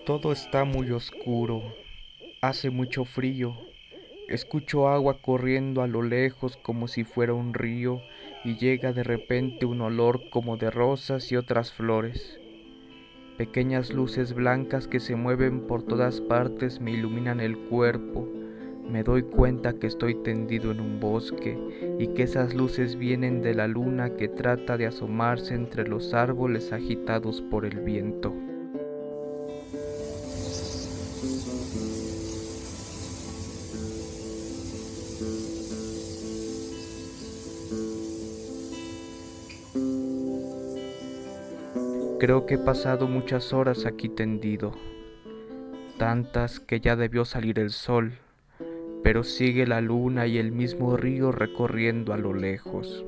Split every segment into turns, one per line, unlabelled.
Todo está muy oscuro, hace mucho frío, escucho agua corriendo a lo lejos como si fuera un río y llega de repente un olor como de rosas y otras flores. Pequeñas luces blancas que se mueven por todas partes me iluminan el cuerpo. Me doy cuenta que estoy tendido en un bosque y que esas luces vienen de la luna que trata de asomarse entre los árboles agitados por el viento. Creo que he pasado muchas horas aquí tendido, tantas que ya debió salir el sol, pero sigue la luna y el mismo río recorriendo a lo lejos.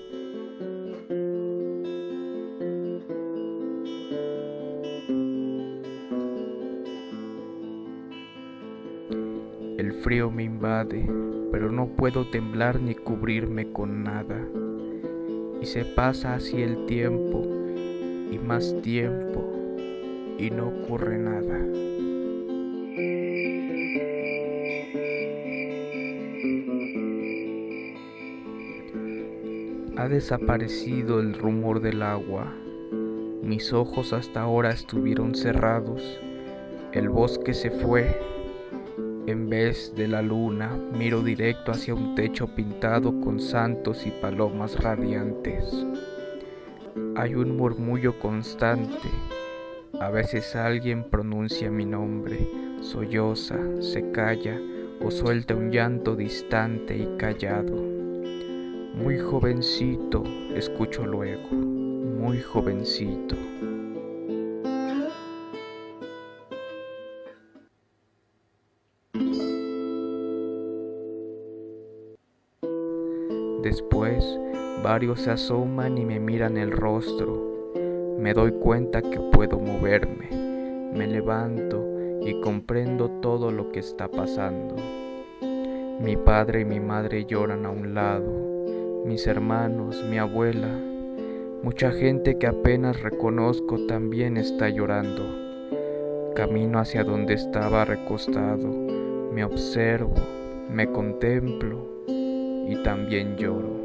El frío me invade, pero no puedo temblar ni cubrirme con nada. Y se pasa así el tiempo, y más tiempo, y no ocurre nada. Ha desaparecido el rumor del agua. Mis ojos hasta ahora estuvieron cerrados. El bosque se fue. En vez de la luna, miro directo hacia un techo pintado con santos y palomas radiantes. Hay un murmullo constante. A veces alguien pronuncia mi nombre, solloza, se calla o suelta un llanto distante y callado. Muy jovencito, escucho luego, muy jovencito. Después, varios se asoman y me miran el rostro. Me doy cuenta que puedo moverme. Me levanto y comprendo todo lo que está pasando. Mi padre y mi madre lloran a un lado. Mis hermanos, mi abuela, mucha gente que apenas reconozco también está llorando. Camino hacia donde estaba recostado. Me observo, me contemplo y también lloro.